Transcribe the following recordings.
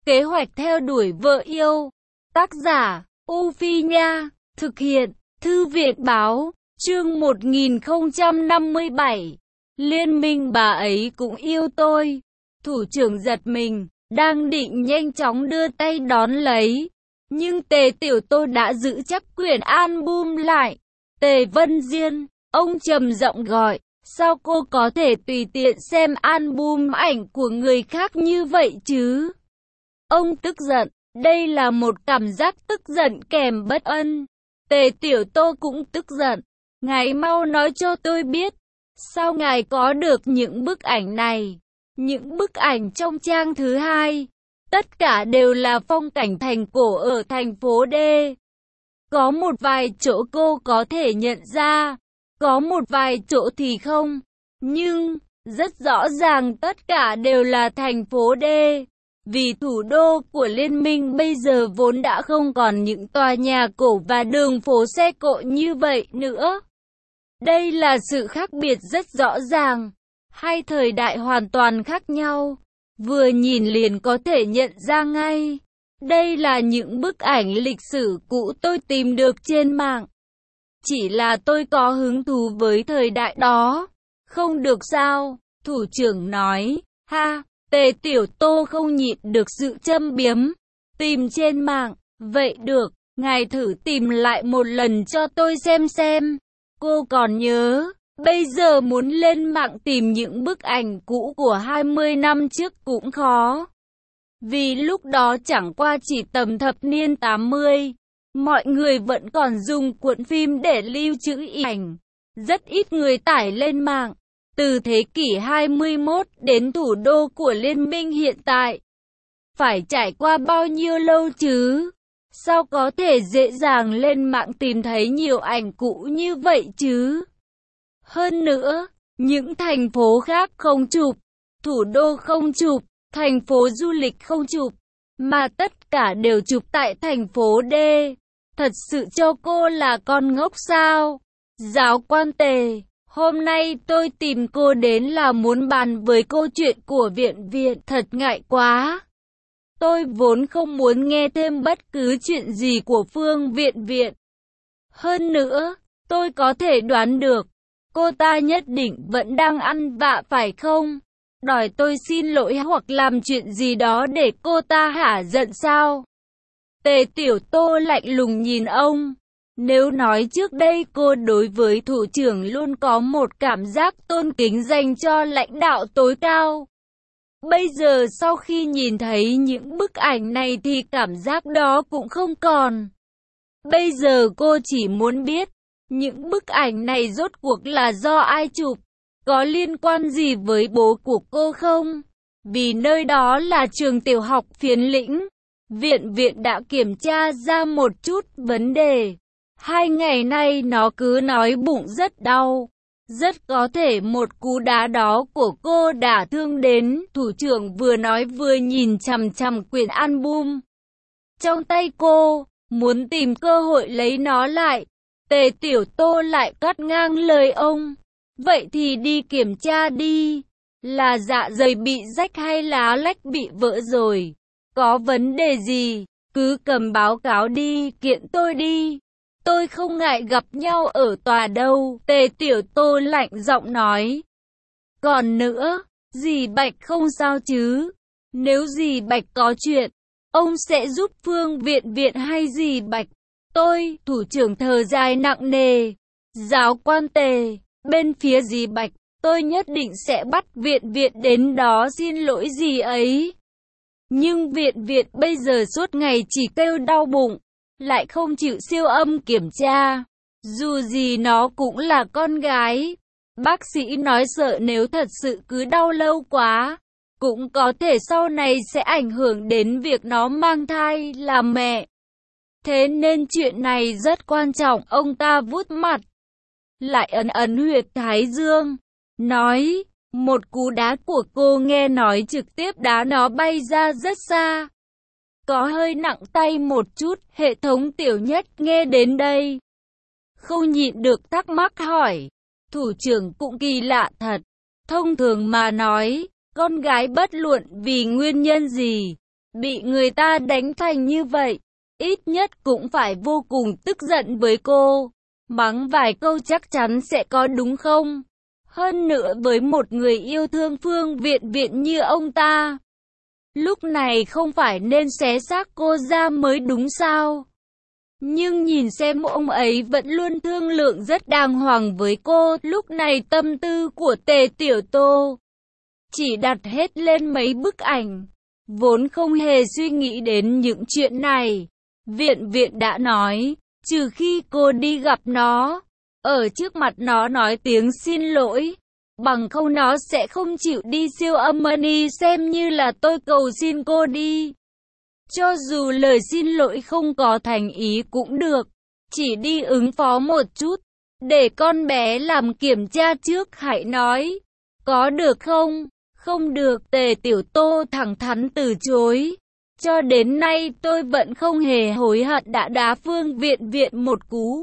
Kế hoạch theo đuổi vợ yêu. Tác giả, U Phi Nha. Thực hiện, Thư viện Báo. Chương 1057. Liên minh bà ấy cũng yêu tôi. Thủ trưởng giật mình, đang định nhanh chóng đưa tay đón lấy. Nhưng Tề Tiểu Tô đã giữ chắc quyển album lại. Tề Vân Diên, ông trầm giọng gọi. Sao cô có thể tùy tiện xem album ảnh của người khác như vậy chứ? Ông tức giận, đây là một cảm giác tức giận kèm bất an. Tề Tiểu Tô cũng tức giận. Ngài mau nói cho tôi biết, sao ngài có được những bức ảnh này? Những bức ảnh trong trang thứ hai, tất cả đều là phong cảnh thành cổ ở thành phố D. Có một vài chỗ cô có thể nhận ra, có một vài chỗ thì không. Nhưng, rất rõ ràng tất cả đều là thành phố D. Vì thủ đô của liên minh bây giờ vốn đã không còn những tòa nhà cổ và đường phố xe cộ như vậy nữa. Đây là sự khác biệt rất rõ ràng. Hai thời đại hoàn toàn khác nhau. Vừa nhìn liền có thể nhận ra ngay. Đây là những bức ảnh lịch sử cũ tôi tìm được trên mạng. Chỉ là tôi có hứng thú với thời đại đó. Không được sao? Thủ trưởng nói. Ha! Tề Tiểu Tô không nhịn được sự châm biếm. Tìm trên mạng. Vậy được, ngài thử tìm lại một lần cho tôi xem. Cô còn nhớ, bây giờ muốn lên mạng tìm những bức ảnh cũ của 20 năm trước cũng khó. Vì lúc đó chẳng qua chỉ tầm thập niên 80. Mọi người vẫn còn dùng cuộn phim để lưu trữ ảnh. Rất ít người tải lên mạng. Từ thế kỷ 21 đến thủ đô của liên minh hiện tại. Phải trải qua bao nhiêu lâu chứ? Sao có thể dễ dàng lên mạng tìm thấy nhiều ảnh cũ như vậy chứ? Hơn nữa, những thành phố khác không chụp, thủ đô không chụp, thành phố du lịch không chụp, mà tất cả đều chụp tại thành phố D. Thật sự cho cô là con ngốc sao? Giáo quan Tề, hôm nay tôi tìm cô đến là muốn bàn với câu chuyện của viện, thật ngại quá. Tôi vốn không muốn nghe thêm bất cứ chuyện gì của Phương viện. Hơn nữa, tôi có thể đoán được, cô ta nhất định vẫn đang ăn vạ phải không? Đòi tôi xin lỗi hoặc làm chuyện gì đó để cô ta hả giận sao? Tề Tiểu Tô lạnh lùng nhìn ông. Nếu nói trước đây cô đối với thủ trưởng luôn có một cảm giác tôn kính dành cho lãnh đạo tối cao. Bây giờ sau khi nhìn thấy những bức ảnh này thì cảm giác đó cũng không còn. Bây giờ cô chỉ muốn biết, những bức ảnh này rốt cuộc là do ai chụp, có liên quan gì với bố của cô không? Vì nơi đó là trường tiểu học Phiến Lĩnh. Viện đã kiểm tra ra một chút vấn đề. 2 ngày nay nó cứ nói bụng rất đau. Rất có thể một cú đá đó của cô đã thương đến. Thủ trưởng vừa nói vừa nhìn chằm chằm quyển album trong tay cô, muốn tìm cơ hội lấy nó lại. Tề Tiểu Tô lại cắt ngang lời ông. Vậy thì đi kiểm tra đi. Là dạ dày bị rách hay lá lách bị vỡ rồi? Có vấn đề gì? Cứ cầm báo cáo đi, kiện tôi đi. Tôi không ngại gặp nhau ở tòa đâu. Tề Tiểu Tô lạnh giọng nói. Còn nữa, dì Bạch không sao chứ? Nếu dì Bạch có chuyện, ông sẽ giúp Phương viện hay dì Bạch? Tôi, thủ trưởng thở dài nặng nề. Giáo quan Tề, bên phía dì Bạch, tôi nhất định sẽ bắt viện đến đó xin lỗi dì ấy. Nhưng viện bây giờ suốt ngày chỉ kêu đau bụng, lại không chịu siêu âm kiểm tra. Dù gì nó cũng là con gái. Bác sĩ nói sợ nếu thật sự cứ đau lâu quá, cũng có thể sau này sẽ ảnh hưởng đến việc nó mang thai làm mẹ. Thế nên chuyện này rất quan trọng. Ông ta vuốt mặt, lại ấn huyệt thái dương, nói, một cú đá của cô nghe nói trực tiếp đá nó bay ra rất xa. Có hơi nặng tay một chút. Hệ thống Tiểu Nhất nghe đến đây, không nhịn được thắc mắc hỏi. Thủ trưởng cũng kỳ lạ thật. Thông thường mà nói, con gái bất luận vì nguyên nhân gì, Bị người ta đánh thành như vậy, ít nhất cũng phải vô cùng tức giận với cô. Mắng vài câu chắc chắn sẽ có đúng không? Hơn nữa với một người yêu thương Phương Viện Viện như ông ta, lúc này không phải nên xé xác cô ra mới đúng sao? Nhưng nhìn xem ông ấy vẫn luôn thương lượng rất đàng hoàng với cô, lúc này tâm tư của Tề Tiểu Tô chỉ đặt hết lên mấy bức ảnh, vốn không hề suy nghĩ đến những chuyện này. Viện Viện đã nói, trừ khi cô đi gặp nó, ở trước mặt nó nói tiếng xin lỗi, bằng không nó sẽ không chịu đi siêu âm money, xem như là tôi cầu xin cô đi. Cho dù lời xin lỗi không có thành ý cũng được, chỉ đi ứng phó một chút, để con bé làm kiểm tra trước hãy nói, có được không? Không được, Tề Tiểu Tô thẳng thắn từ chối. Cho đến nay tôi vẫn không hề hối hận đã đá Phương Viện Viện một cú.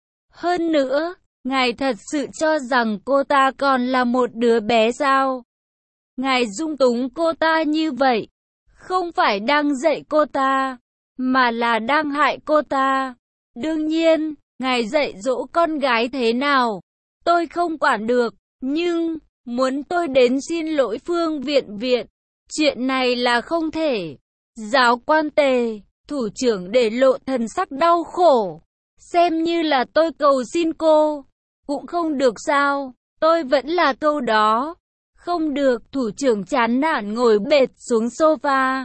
Hơn nữa, ngài thật sự cho rằng cô ta còn là một đứa bé sao? Ngài dung túng cô ta như vậy, không phải đang dạy cô ta, mà là đang hại cô ta. Đương nhiên, ngài dạy dỗ con gái thế nào, tôi không quản được, nhưng muốn tôi đến xin lỗi Phương Viện Viện, chuyện này là không thể. Giáo quan Tề, thủ trưởng để lộ thần sắc đau khổ. Xem như là tôi cầu xin cô, cũng không được sao? Tôi vẫn là câu đó. Không được, thủ trưởng chán nản ngồi bệt xuống sofa.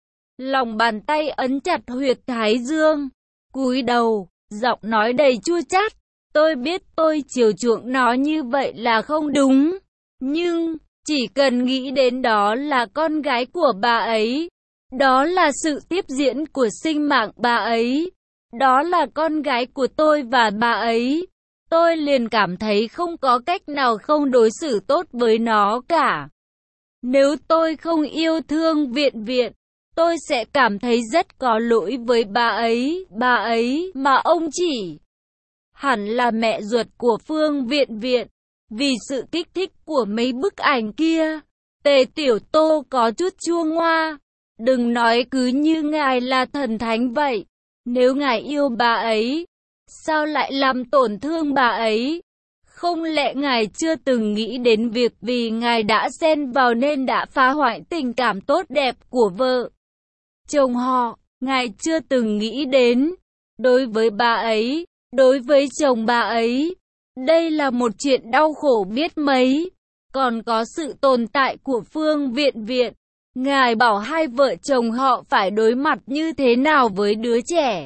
Lòng bàn tay ấn chặt huyệt thái dương, cúi đầu, giọng nói đầy chua chát. Tôi biết tôi chiều chuộng nó như vậy là không đúng, nhưng chỉ cần nghĩ đến đó là con gái của bà ấy, đó là sự tiếp diễn của sinh mạng bà ấy, đó là con gái của tôi và bà ấy, tôi liền cảm thấy không có cách nào không đối xử tốt với nó cả. Nếu tôi không yêu thương Viện Viện, tôi sẽ cảm thấy rất có lỗi với bà ấy mà ông chỉ hẳn là mẹ ruột của Phương Viện Viện. Vì sự kích thích của mấy bức ảnh kia, Tề Tiểu Tô có chút chua ngoa. Đừng nói cứ như ngài là thần thánh vậy. Nếu ngài yêu bà ấy, sao lại làm tổn thương bà ấy? Không lẽ ngài chưa từng nghĩ đến việc vì ngài đã xen vào nên đã phá hoại tình cảm tốt đẹp của vợ chồng họ? Ngài chưa từng nghĩ đến, đối với bà ấy, đối với chồng bà ấy, đây là một chuyện đau khổ biết mấy. Còn có sự tồn tại của Phương Viện Viện. Ngài bảo hai vợ chồng họ phải đối mặt như thế nào với đứa trẻ.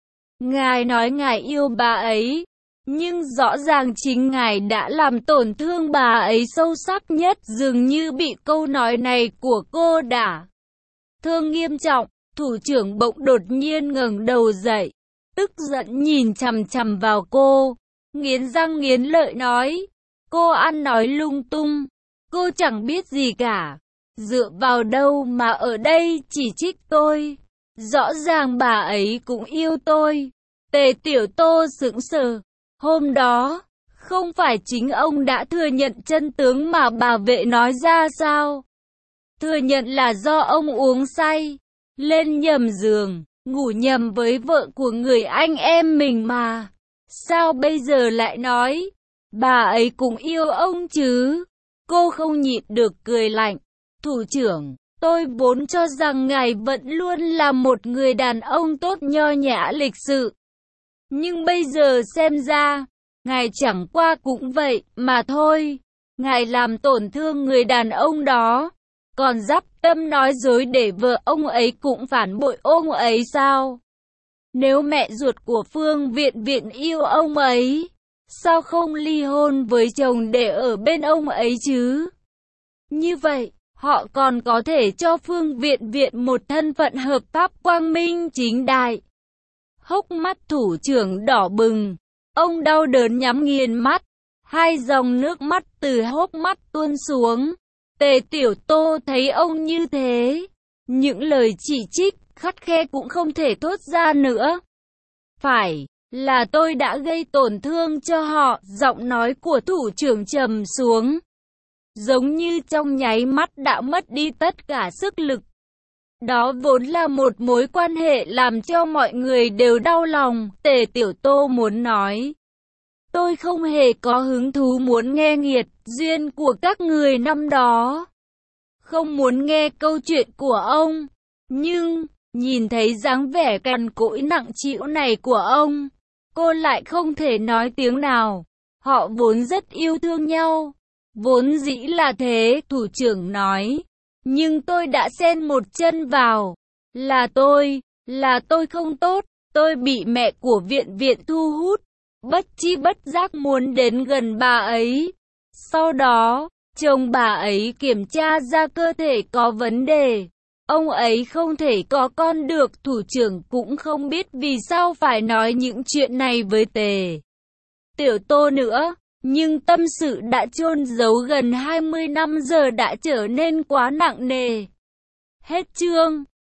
Ngài nói ngài yêu bà ấy, nhưng rõ ràng chính ngài đã làm tổn thương bà ấy sâu sắc nhất. Dường như bị câu nói này của cô đả thương nghiêm trọng. Thủ trưởng bỗng đột nhiên ngẩng đầu dậy, tức giận nhìn chằm chằm vào cô, nghiến răng nghiến lợi nói, cô ăn nói lung tung, cô chẳng biết gì cả, dựa vào đâu mà ở đây chỉ trích tôi, rõ ràng bà ấy cũng yêu tôi. Tề Tiểu Tô sững sờ, hôm đó, không phải chính ông đã thừa nhận chân tướng mà bà vệ nói ra sao? Thừa nhận là do ông uống say, lên nhầm giường, ngủ nhầm với vợ của người anh em mình mà. Sao bây giờ lại nói, bà ấy cũng yêu ông chứ? Cô không nhịn được cười lạnh. Thủ trưởng, tôi vốn cho rằng ngài vẫn luôn là một người đàn ông tốt nho nhã lịch sự. Nhưng bây giờ xem ra, ngài chẳng qua cũng vậy mà thôi. Ngài làm tổn thương người đàn ông đó, còn dắp tâm nói dối để vợ ông ấy cũng phản bội ông ấy sao? Nếu mẹ ruột của Phương Viện Viện yêu ông ấy, sao không ly hôn với chồng để ở bên ông ấy chứ? Như vậy, họ còn có thể cho Phương Viện Viện một thân phận hợp pháp quang minh chính đại. Hốc mắt thủ trưởng đỏ bừng, ông đau đớn nhắm nghiền mắt, hai dòng nước mắt từ hốc mắt tuôn xuống. Tề Tiểu Tô thấy ông như thế, những lời chỉ trích, khắt khe cũng không thể thốt ra nữa. Phải, là tôi đã gây tổn thương cho họ, giọng nói của thủ trưởng trầm xuống, giống như trong nháy mắt đã mất đi tất cả sức lực. Đó vốn là một mối quan hệ làm cho mọi người đều đau lòng. Tề Tiểu Tô muốn nói, tôi không hề có hứng thú muốn nghe nghiệt duyên của các người năm đó. Không muốn nghe câu chuyện của ông. Nhưng, nhìn thấy dáng vẻ cằn cỗi nặng trĩu này của ông, cô lại không thể nói tiếng nào. Họ vốn rất yêu thương nhau. Vốn dĩ là thế, thủ trưởng nói. Nhưng tôi đã xen một chân vào. Là tôi không tốt. Tôi bị mẹ của Viện Viện thu hút. Bất chi bất giác muốn đến gần bà ấy. Sau đó, chồng bà ấy kiểm tra ra cơ thể có vấn đề. Ông ấy không thể có con được. Thủ trưởng cũng không biết vì sao phải nói những chuyện này với Tề Tiểu Tô nữa. Nhưng tâm sự đã chôn giấu gần 20 năm giờ đã trở nên quá nặng nề. Hết chương.